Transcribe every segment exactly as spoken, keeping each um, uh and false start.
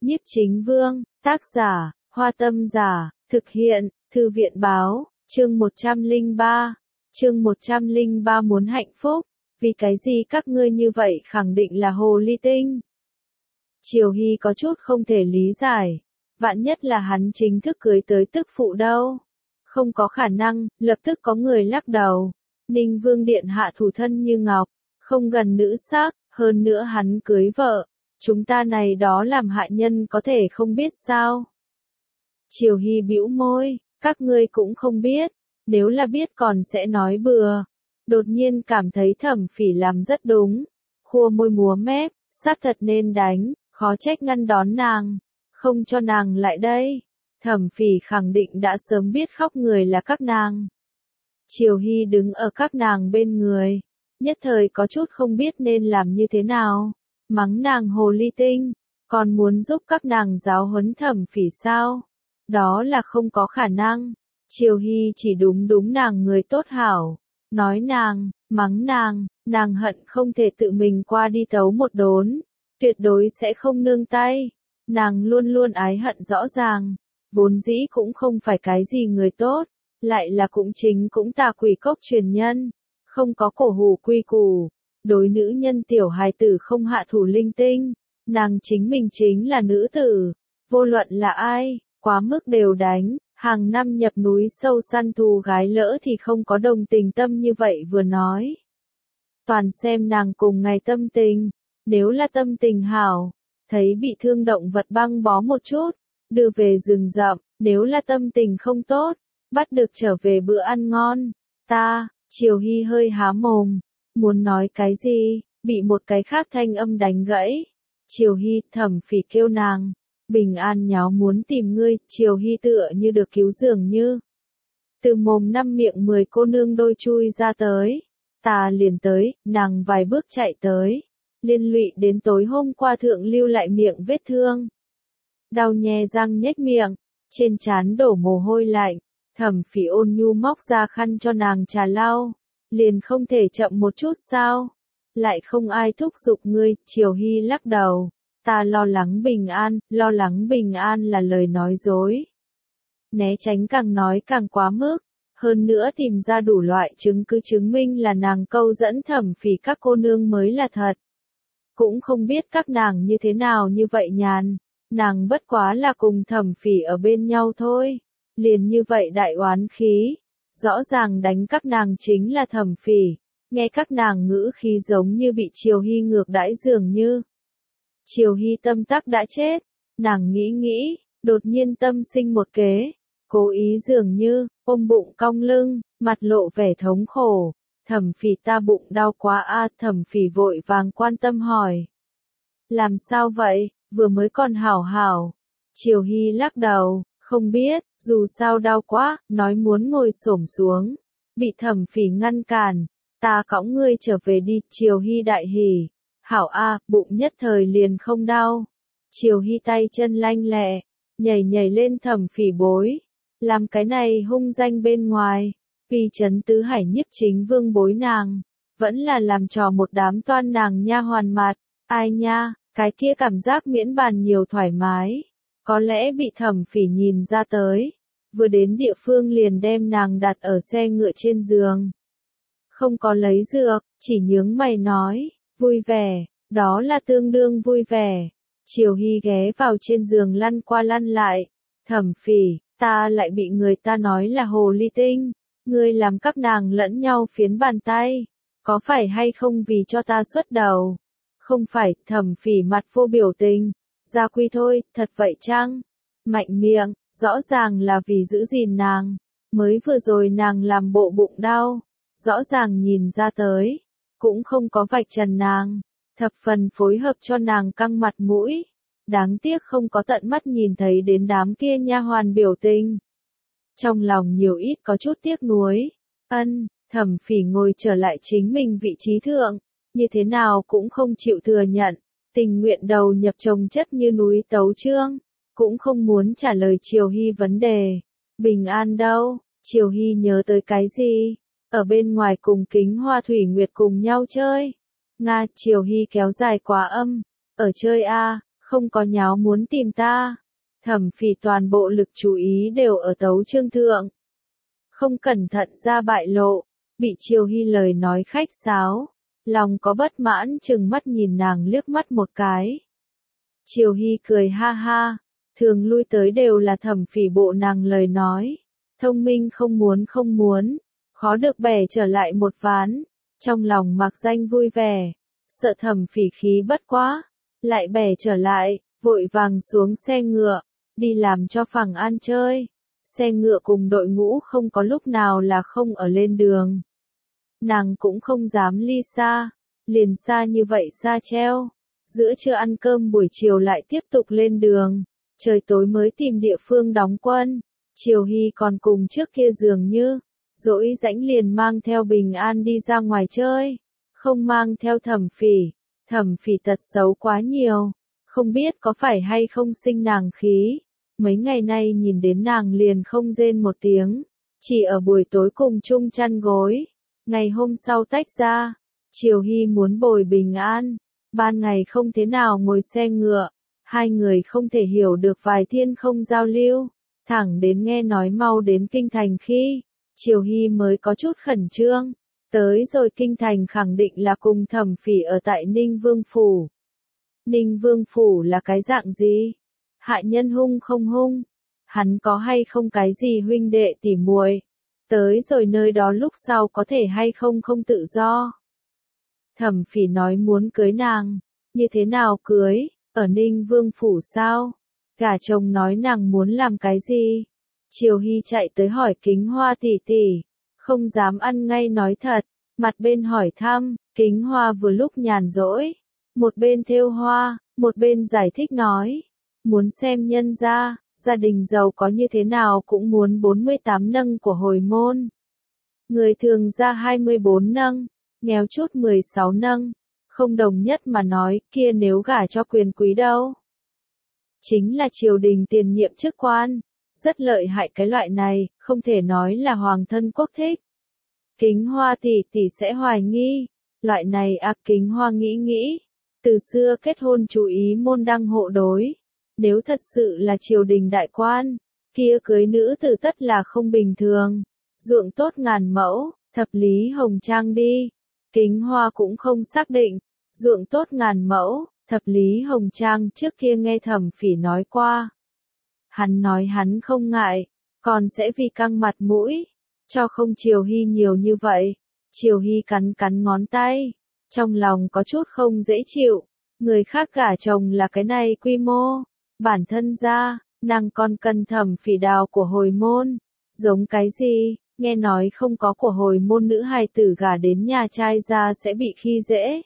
Nhiếp Chính Vương, tác giả, Hoa Tâm Giả, thực hiện, Thư viện Báo, chương một trăm lẻ ba, chương một trăm lẻ ba muốn hạnh phúc, vì cái gì các ngươi như vậy khẳng định là hồ ly tinh. Triều Hy có chút không thể lý giải, vạn nhất là hắn chính thức cưới tới tức phụ đâu. Không có khả năng, lập tức có người lắc đầu. Ninh Vương Điện hạ thủ thân như ngọc, không gần nữ sắc, hơn nữa hắn cưới vợ. Chúng ta này đó làm hại nhân có thể không biết sao. Triều Hy bĩu môi, các ngươi cũng không biết, nếu là biết còn sẽ nói bừa. Đột nhiên cảm thấy Thẩm Phỉ làm rất đúng, khua môi múa mép, xác thật nên đánh, khó trách ngăn đón nàng, không cho nàng lại đây. Thẩm Phỉ khẳng định đã sớm biết khóc người là các nàng. Triều Hy đứng ở các nàng bên người, nhất thời có chút không biết nên làm như thế nào. Mắng nàng hồ ly tinh, còn muốn giúp các nàng giáo huấn Thẩm Phỉ sao? Đó là không có khả năng. Triều Hy chỉ đúng đúng nàng người tốt hảo, nói nàng, mắng nàng, nàng hận không thể tự mình qua đi tấu một đốn, tuyệt đối sẽ không nương tay. Nàng luôn luôn ái hận rõ ràng, vốn dĩ cũng không phải cái gì người tốt, lại là cũng chính cũng tà quỷ cốc truyền nhân, không có cổ hủ quy củ. Đối nữ nhân tiểu hài tử không hạ thủ linh tinh, nàng chính mình chính là nữ tử, vô luận là ai, quá mức đều đánh, hàng năm nhập núi sâu săn thù gái lỡ thì không có đồng tình tâm như vậy vừa nói. Toàn xem nàng cùng ngày tâm tình, nếu là tâm tình hảo, thấy bị thương động vật băng bó một chút, đưa về rừng rậm, nếu là tâm tình không tốt, bắt được trở về bữa ăn ngon. Ta, Triều Hy hơi há mồm. Muốn nói cái gì, bị một cái khác thanh âm đánh gãy. Triều Hy, Thẩm Phỉ kêu nàng, bình an nháo muốn tìm ngươi. Triều Hy tựa như được cứu dường như. Từ mồm năm miệng mười cô nương đôi chui ra tới. Ta liền tới, nàng vài bước chạy tới. Liên lụy đến tối hôm qua thượng lưu lại miệng vết thương. Đau nhè răng nhếch miệng, trên trán đổ mồ hôi lạnh. Thẩm Phỉ ôn nhu móc ra khăn cho nàng trà lau. Liền không thể chậm một chút sao? Lại không ai thúc giục ngươi. Triều Hy lắc đầu. Ta lo lắng bình an, lo lắng bình an là lời nói dối. Né tránh càng nói càng quá mức. Hơn nữa tìm ra đủ loại chứng cứ chứng minh là nàng câu dẫn Thẩm Phỉ các cô nương mới là thật. Cũng không biết các nàng như thế nào như vậy nhàn. Nàng bất quá là cùng Thẩm Phỉ ở bên nhau thôi. Liền như vậy đại oán khí. Rõ ràng đánh các nàng chính là Thẩm Phỉ, nghe các nàng ngữ khí giống như bị Triều Hy ngược đãi dường như. Triều Hy tâm tắc đã chết, nàng nghĩ nghĩ, đột nhiên tâm sinh một kế, cố ý dường như, ôm bụng cong lưng, mặt lộ vẻ thống khổ. Thẩm Phỉ ta bụng đau quá a. Thẩm Phỉ vội vàng quan tâm hỏi. Làm sao vậy, vừa mới còn hảo hảo. Triều Hy lắc đầu. Không biết, dù sao đau quá, nói muốn ngồi xổm xuống. Bị Thẩm Phỉ ngăn cản. Ta cõng ngươi trở về đi. Triều Hy đại hỉ. Hảo a, bụng nhất thời liền không đau. Triều Hy tay chân lanh lẹ, nhảy nhảy lên Thẩm Phỉ bối. Làm cái này hung danh bên ngoài. Vì trấn tứ hải Nhiếp Chính Vương bối nàng. Vẫn là làm trò một đám toan nàng nha hoàn mặt. Ai nha, cái kia cảm giác miễn bàn nhiều thoải mái. Có lẽ bị Thẩm Phỉ nhìn ra tới. Vừa đến địa phương liền đem nàng đặt ở xe ngựa trên giường. Không có lấy dược, chỉ nhướng mày nói, vui vẻ, đó là tương đương vui vẻ. Triều Hy ghé vào trên giường lăn qua lăn lại. Thẩm Phỉ, ta lại bị người ta nói là hồ ly tinh. Ngươi làm các nàng lẫn nhau phiến bàn tay. Có phải hay không vì cho ta xuất đầu? Không phải. Thẩm Phỉ mặt vô biểu tình. Gia quy thôi, thật vậy chăng? Mạnh miệng, rõ ràng là vì giữ gìn nàng. Mới vừa rồi nàng làm bộ bụng đau. Rõ ràng nhìn ra tới. Cũng không có vạch trần nàng. Thập phần phối hợp cho nàng căng mặt mũi. Đáng tiếc không có tận mắt nhìn thấy đến đám kia nha hoàn biểu tình. Trong lòng nhiều ít có chút tiếc nuối. Ân, Thẩm Phỉ ngồi trở lại chính mình vị trí thượng. Như thế nào cũng không chịu thừa nhận. Tình nguyện đầu nhập chồng chất như núi tấu chương, cũng không muốn trả lời Triều Hy vấn đề. Bình an đâu? Triều Hy nhớ tới cái gì? Ở bên ngoài cùng Kính Hoa Thủy Nguyệt cùng nhau chơi. Nga. Triều Hy kéo dài quá âm. Ở chơi a, không có nháo muốn tìm ta. Thẩm Phỉ toàn bộ lực chú ý đều ở tấu chương thượng. Không cẩn thận ra bại lộ, bị Triều Hy lời nói khách sáo, lòng có bất mãn chừng mắt nhìn nàng liếc mắt một cái. Triều Hy cười ha ha, thường lui tới đều là Thẩm Phỉ bộ nàng lời nói, thông minh không muốn không muốn, khó được bẻ trở lại một ván, trong lòng mặc danh vui vẻ, sợ Thẩm Phỉ khí bất quá, lại bẻ trở lại, vội vàng xuống xe ngựa, đi làm cho Phằng An chơi. Xe ngựa cùng đội ngũ không có lúc nào là không ở lên đường. Nàng cũng không dám ly xa, liền xa như vậy xa treo. Giữa trưa ăn cơm buổi chiều lại tiếp tục lên đường, trời tối mới tìm địa phương đóng quân. Triều Hy còn cùng trước kia dường như, dỗi rãnh liền mang theo Bình An đi ra ngoài chơi, không mang theo Thẩm Phỉ. Thẩm Phỉ tật xấu quá nhiều, không biết có phải hay không sinh nàng khí. Mấy ngày nay nhìn đến nàng liền không rên một tiếng, chỉ ở buổi tối cùng chung chăn gối. Ngày hôm sau tách ra, Triều Hy muốn bồi Bình An, ban ngày không thế nào ngồi xe ngựa, hai người không thể hiểu được vài thiên không giao lưu, thẳng đến nghe nói mau đến kinh thành khi, Triều Hy mới có chút khẩn trương, tới rồi kinh thành khẳng định là cùng Thẩm Phỉ ở tại Ninh Vương Phủ. Ninh Vương Phủ là cái dạng gì? Hại nhân hung không hung? Hắn có hay không cái gì huynh đệ tỉ muội? Tới rồi nơi đó lúc sau có thể hay không không tự do? Thẩm Phỉ nói muốn cưới nàng, như thế nào cưới, ở Ninh Vương Phủ sao? Gả chồng nói nàng muốn làm cái gì? Triều Hy chạy tới hỏi Kính Hoa tỷ tỷ, không dám ăn ngay nói thật, mặt bên hỏi thăm, Kính Hoa vừa lúc nhàn rỗi, một bên thêu hoa, một bên giải thích nói, muốn xem nhân gia, gia đình giàu có như thế nào cũng muốn bốn mươi tám nâng của hồi môn. Người thường ra hai mươi bốn nâng, nghèo chút mười sáu nâng, không đồng nhất mà nói, kia nếu gả cho quyền quý đâu. Chính là triều đình tiền nhiệm chức quan, rất lợi hại cái loại này, không thể nói là hoàng thân quốc thích. Kính Hoa tỷ tỷ sẽ hoài nghi, loại này à Kính Hoa nghĩ nghĩ, từ xưa kết hôn chú ý môn đăng hộ đối, nếu thật sự là triều đình đại quan, kia cưới nữ tử tất là không bình thường, ruộng tốt ngàn mẫu, thập lý hồng trang đi. Kính Hoa cũng không xác định, ruộng tốt ngàn mẫu, thập lý hồng trang trước kia nghe Thẩm Phỉ nói qua. Hắn nói hắn không ngại, còn sẽ vì căng mặt mũi, cho không Triều Hy nhiều như vậy. Triều Hy cắn cắn ngón tay, trong lòng có chút không dễ chịu, người khác gả chồng là cái này quy mô, bản thân ra, nàng còn cần Thẩm Phỉ đào của hồi môn, giống cái gì, nghe nói không có của hồi môn nữ hài tử gả đến nhà trai ra sẽ bị khi dễ.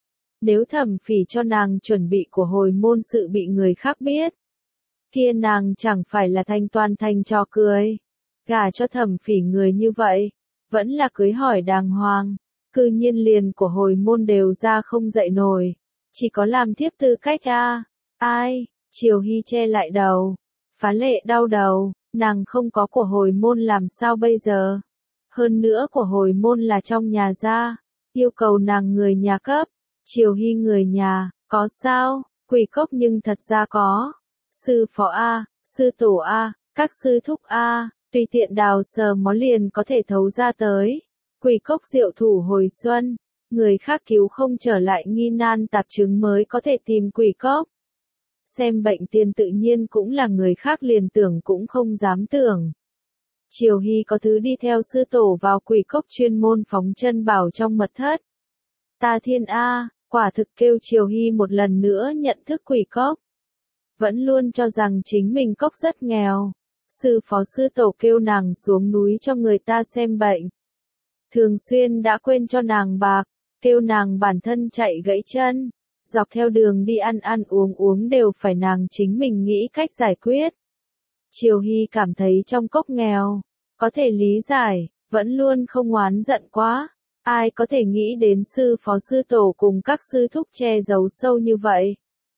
Nếu Thẩm Phỉ cho nàng chuẩn bị của hồi môn sự bị người khác biết, kia nàng chẳng phải là thành toàn thành trò cười. Gả cho Thẩm Phỉ người như vậy, vẫn là cưới hỏi đàng hoàng, cư nhiên liền của hồi môn đều ra không dậy nổi, chỉ có làm thiếp tư cách a. Ai? Triều Hy che lại đầu, phá lệ đau đầu, nàng không có của hồi môn làm sao bây giờ? Hơn nữa của hồi môn là trong nhà ra, yêu cầu nàng người nhà cấp. Triều Hy người nhà, có sao? Quỷ cốc nhưng thật ra có. Sư phó A, sư tổ A, các sư thúc A, tùy tiện đào sờ mó liền có thể thấu ra tới. Quỷ cốc diệu thủ hồi xuân, người khác cứu không trở lại nghi nan tạp chứng mới có thể tìm quỷ cốc. Xem bệnh tiền tự nhiên cũng là người khác liền tưởng cũng không dám tưởng. Triều Hy có thứ đi theo sư tổ vào quỷ cốc chuyên môn phóng chân bảo trong mật thất. Ta thiên A, quả thực kêu Triều Hy một lần nữa nhận thức quỷ cốc. Vẫn luôn cho rằng chính mình cốc rất nghèo. Sư phó sư tổ kêu nàng xuống núi cho người ta xem bệnh. Thường xuyên đã quên cho nàng bạc, kêu nàng bản thân chạy gãy chân. Dọc theo đường đi ăn ăn uống uống đều phải nàng chính mình nghĩ cách giải quyết. Triều Hy cảm thấy trong cốc nghèo, có thể lý giải, vẫn luôn không oán giận quá. Ai có thể nghĩ đến sư phó sư tổ cùng các sư thúc che giấu sâu như vậy.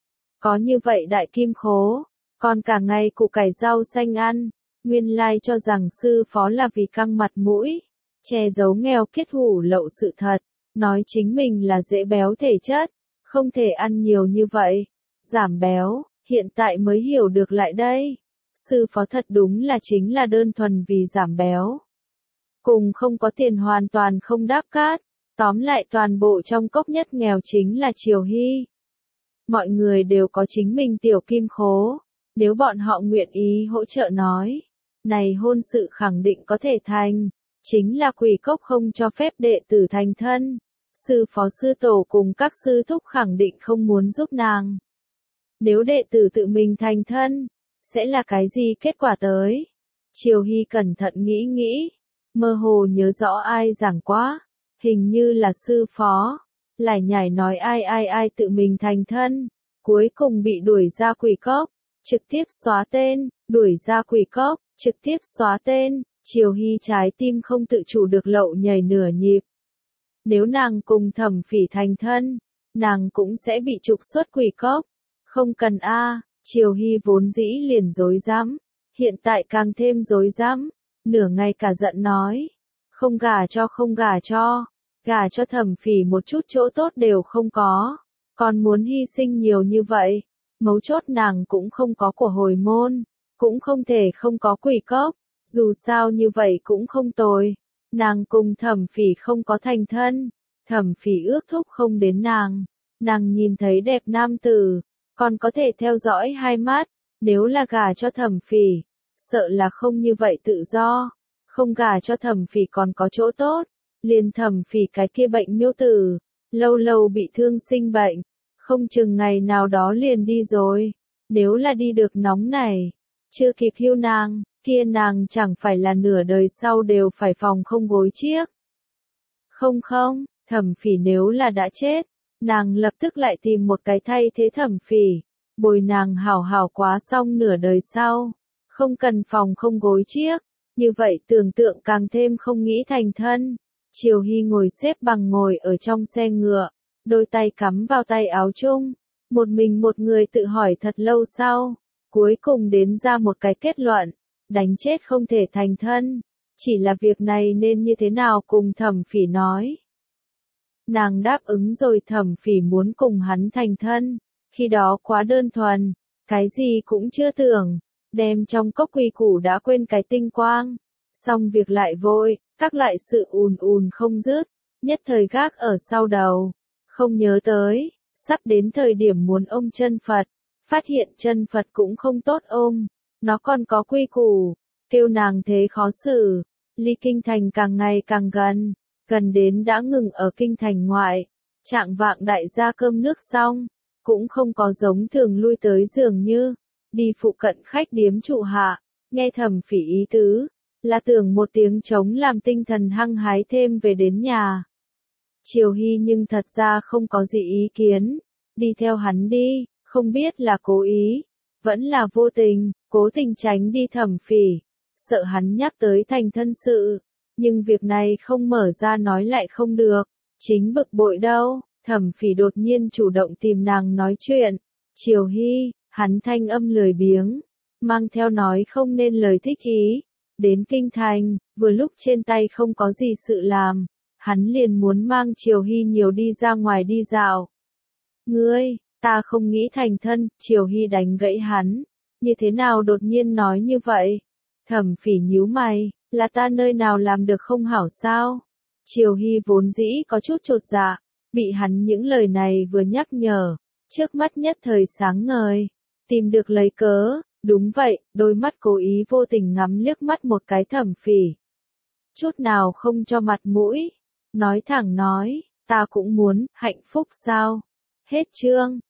Có như vậy đại kim khố, còn cả ngày củ cải rau xanh ăn, nguyên lai cho rằng sư phó là vì căng mặt mũi, che giấu nghèo kiết hủ lậu sự thật, nói chính mình là dễ béo thể chất, không thể ăn nhiều như vậy. giảm béo, hiện tại mới hiểu được lại đây. Sư phó thật đúng là chính là đơn thuần vì giảm béo. Cùng không có tiền hoàn toàn không đáp cát, tóm lại toàn bộ trong cốc nhất nghèo chính là Triều Hy. Mọi người đều có chính mình tiểu kim khố, nếu bọn họ nguyện ý hỗ trợ nói, này hôn sự khẳng định có thể thành, chính là quỷ cốc không cho phép đệ tử thành thân. Sư phó sư tổ cùng các sư thúc khẳng định không muốn giúp nàng. Nếu đệ tử tự mình thành thân, sẽ là cái gì kết quả tới? Triều Hy cẩn thận nghĩ nghĩ, mơ hồ nhớ rõ ai giảng quá, hình như là sư phó, lải nhải nói ai ai ai tự mình thành thân, cuối cùng bị đuổi ra quỷ cốc, trực tiếp xóa tên, đuổi ra quỷ cốc, trực tiếp xóa tên. Triều Hy trái tim không tự chủ được lậu nhảy nửa nhịp. Nếu nàng cùng Thẩm Phỉ thành thân, nàng cũng sẽ bị trục xuất quỷ cốc. Không cần a, à, Triều Hy vốn dĩ liền rối rắm, hiện tại càng thêm rối rắm, nửa ngày cả giận nói, không gả cho không gả cho, gả cho Thẩm Phỉ một chút chỗ tốt đều không có, còn muốn hy sinh nhiều như vậy, mấu chốt nàng cũng không có của hồi môn, cũng không thể không có quỷ cốc. Dù sao như vậy cũng không tồi, nàng cùng Thẩm Phỉ không có thành thân, Thẩm Phỉ ước thúc không đến nàng, nàng nhìn thấy đẹp nam tử, còn có thể theo dõi hai mắt, nếu là gả cho Thẩm Phỉ, sợ là không như vậy tự do, không gả cho Thẩm Phỉ còn có chỗ tốt, liền Thẩm Phỉ cái kia bệnh miêu tử, lâu lâu bị thương sinh bệnh, không chừng ngày nào đó liền đi rồi, nếu là đi được nóng này, chưa kịp hưu nàng. Kia nàng chẳng phải là nửa đời sau đều phải phòng không gối chiếc. Không không, Thẩm Phỉ nếu là đã chết, nàng lập tức lại tìm một cái thay thế Thẩm Phỉ, bồi nàng hảo hảo quá xong nửa đời sau, không cần phòng không gối chiếc, như vậy tưởng tượng càng thêm không nghĩ thành thân. Triều Hy ngồi xếp bằng ngồi ở trong xe ngựa, đôi tay cắm vào tay áo chung, một mình một người tự hỏi thật lâu sau, cuối cùng đến ra một cái kết luận. Đánh chết không thể thành thân, chỉ là việc này nên như thế nào cùng Thẩm Phỉ nói. Nàng đáp ứng rồi Thẩm Phỉ muốn cùng hắn thành thân, khi đó quá đơn thuần, cái gì cũng chưa tưởng, đem trong cốc quy củ đã quên cái tinh quang, xong việc lại vội, các lại sự ùn ùn không dứt, nhất thời gác ở sau đầu, không nhớ tới, sắp đến thời điểm muốn ôm chân Phật, phát hiện chân Phật cũng không tốt ôm. Nó còn có quy củ, kêu nàng thế khó xử, ly kinh thành càng ngày càng gần, gần đến đã ngừng ở kinh thành ngoại, trạng vạng đại gia cơm nước xong, cũng không có giống thường lui tới dường như, đi phụ cận khách điếm trụ hạ, nghe Thẩm Phỉ ý tứ, là tưởng một tiếng trống làm tinh thần hăng hái thêm về đến nhà. Triều Hy nhưng thật ra không có gì ý kiến, đi theo hắn đi, không biết là cố ý, vẫn là vô tình, cố tình tránh đi Thẩm Phỉ, sợ hắn nhắc tới thành thân sự, nhưng việc này không mở ra nói lại không được, chính bực bội đâu, Thẩm Phỉ đột nhiên chủ động tìm nàng nói chuyện, Triều Hy, hắn thanh âm lười biếng, mang theo nói không nên lời thích ý, đến kinh thành, vừa lúc trên tay không có gì sự làm, hắn liền muốn mang Triều Hy nhiều đi ra ngoài đi dạo. Ngươi, ta không nghĩ thành thân, Triều Hy đánh gãy hắn. Như thế nào đột nhiên nói như vậy? Thẩm Phỉ nhíu mày, là ta nơi nào làm được không hảo sao? Triều Hy vốn dĩ có chút chột dạ, bị hắn những lời này vừa nhắc nhở, trước mắt nhất thời sáng ngời, tìm được lấy cớ, đúng vậy, đôi mắt cố ý vô tình ngắm liếc mắt một cái Thẩm Phỉ. Chút nào không cho mặt mũi, nói thẳng nói, ta cũng muốn, hạnh phúc sao? Hết chương.